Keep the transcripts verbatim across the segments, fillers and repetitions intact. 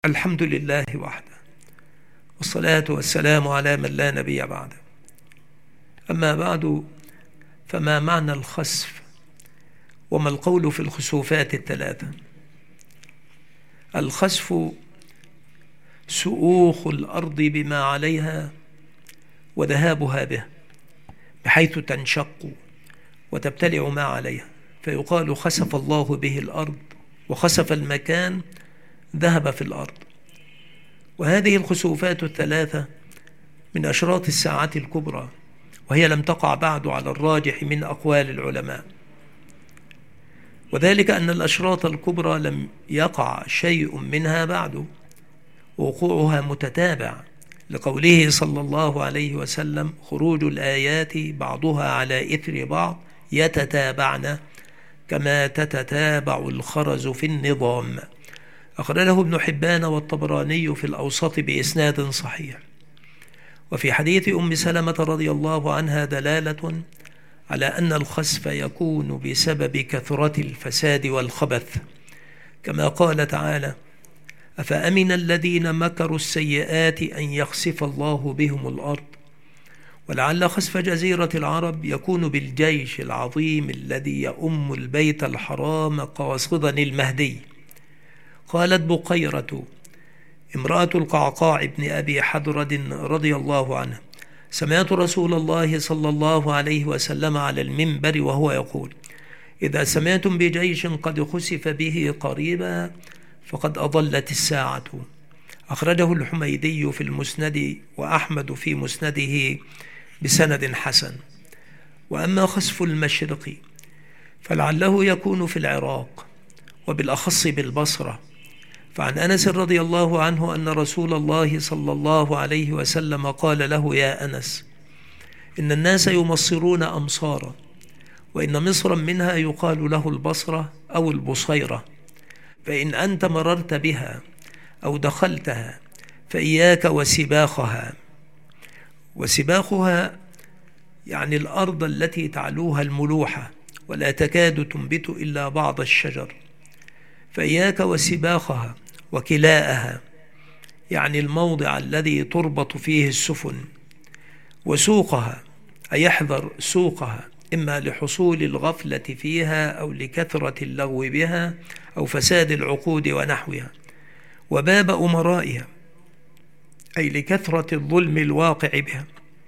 الحمد لله وحده، والصلاة والسلام على من لا نبي بعده. أما بعد، فما معنى الخسف؟ وما القول في الخسوفات الثلاثة؟ الخسف سؤوخ الأرض بما عليها وذهابها به، بحيث تنشق وتبتلع ما عليها، فيقال خسف الله به الأرض، وخسف المكان ذهب في الأرض. وهذه الخسوفات الثلاثة من أشراط الساعة الكبرى، وهي لم تقع بعد على الراجح من أقوال العلماء، وذلك أن الأشراط الكبرى لم يقع شيء منها بعد، ووقوعها متتابع، لقوله صلى الله عليه وسلم: خروج الآيات بعضها على إثر بعض يتتابعن كما تتتابع الخرز في النظام. أخرجه ابن حبان والطبراني في الأوسط بإسناد صحيح. وفي حديث أم سلمة رضي الله عنها دلالة على أن الخسف يكون بسبب كثرة الفساد والخبث، كما قال تعالى: أفأمن الذين مكروا السيئات أن يخسف الله بهم الأرض. ولعل خسف جزيرة العرب يكون بالجيش العظيم الذي يؤم البيت الحرام قاصدا المهدي. قالت بقيرة امرأة القعقاع بن أبي حضرد رضي الله عنه: سمعت رسول الله صلى الله عليه وسلم على المنبر وهو يقول: إذا سمعتم بجيش قد خسف به قريبا فقد أضلت الساعة. أخرجه الحميدي في المسند وأحمد في مسنده بسند حسن. وأما خسف المشرق فلعله يكون في العراق، وبالأخص بالبصرة، فعن أنس رضي الله عنه أن رسول الله صلى الله عليه وسلم قال له: يا أنس، إن الناس يمصرون أمصارا، وإن مصرا منها يقال له البصرة أو البصيرة، فإن أنت مررت بها أو دخلتها فإياك وسباخها. وسباخها يعني الأرض التي تعلوها الملوحة ولا تكاد تنبت إلا بعض الشجر، فإياك وسباخها. وكلاءها يعني الموضع الذي تربط فيه السفن. وسوقها أي يحذر سوقها، إما لحصول الغفلة فيها أو لكثرة اللغو بها أو فساد العقود ونحوها. وباب أمرائها أي لكثرة الظلم الواقع بها.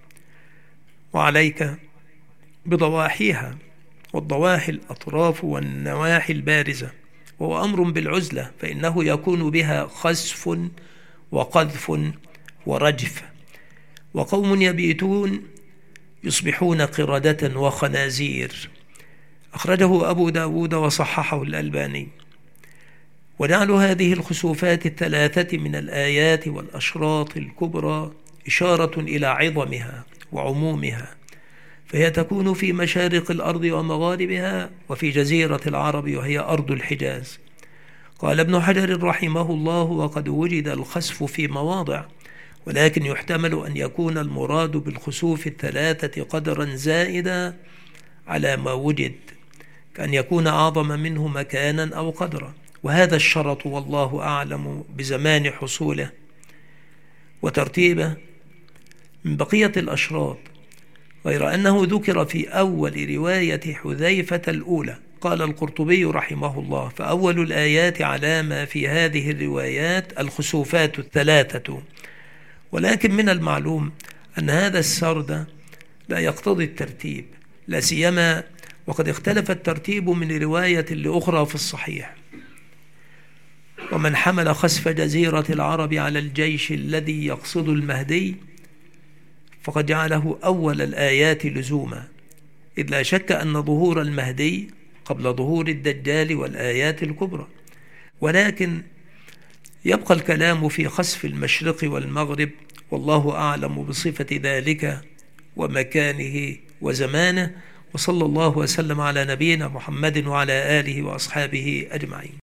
وعليك بضواحيها، والضواحي الأطراف والنواحي البارزة، وهو أمر بالعزلة، فإنه يكون بها خسف وقذف ورجف. وقوم يبيتون يصبحون قردة وخنازير. أخرجه أبو داود وصححه الألباني. ونعل هذه الخسوفات الثلاثة من الآيات والأشراط الكبرى إشارة إلى عظمها وعمومها، فهي تكون في مشارق الأرض ومغاربها، وفي جزيرة العرب وهي أرض الحجاز. قال ابن حجر رحمه الله: وقد وجد الخسف في مواضع، ولكن يحتمل أن يكون المراد بالخسوف الثلاثة قدرا زائدا على ما وجد، كأن يكون أعظم منه مكانا أو قدرا، وهذا الشرط والله أعلم بزمان حصوله وترتيبه من بقية الأشراط، غير أنه ذكر في أول رواية حذيفة الأولى. قال القرطبي رحمه الله: فأول الآيات على ما في هذه الروايات الخسوفات الثلاثة. ولكن من المعلوم أن هذا السرد لا يقتضي الترتيب، لا سيما وقد اختلف الترتيب من رواية لأخرى في الصحيح. ومن حمل خسف جزيرة العرب على الجيش الذي يقصد المهدي فقد جعله أول الآيات لزوما، إذ لا شك أن ظهور المهدي قبل ظهور الدجال والآيات الكبرى. ولكن يبقى الكلام في خسف المشرق والمغرب، والله أعلم بصفة ذلك ومكانه وزمانه. وصلى الله وسلم على نبينا محمد وعلى آله وأصحابه أجمعين.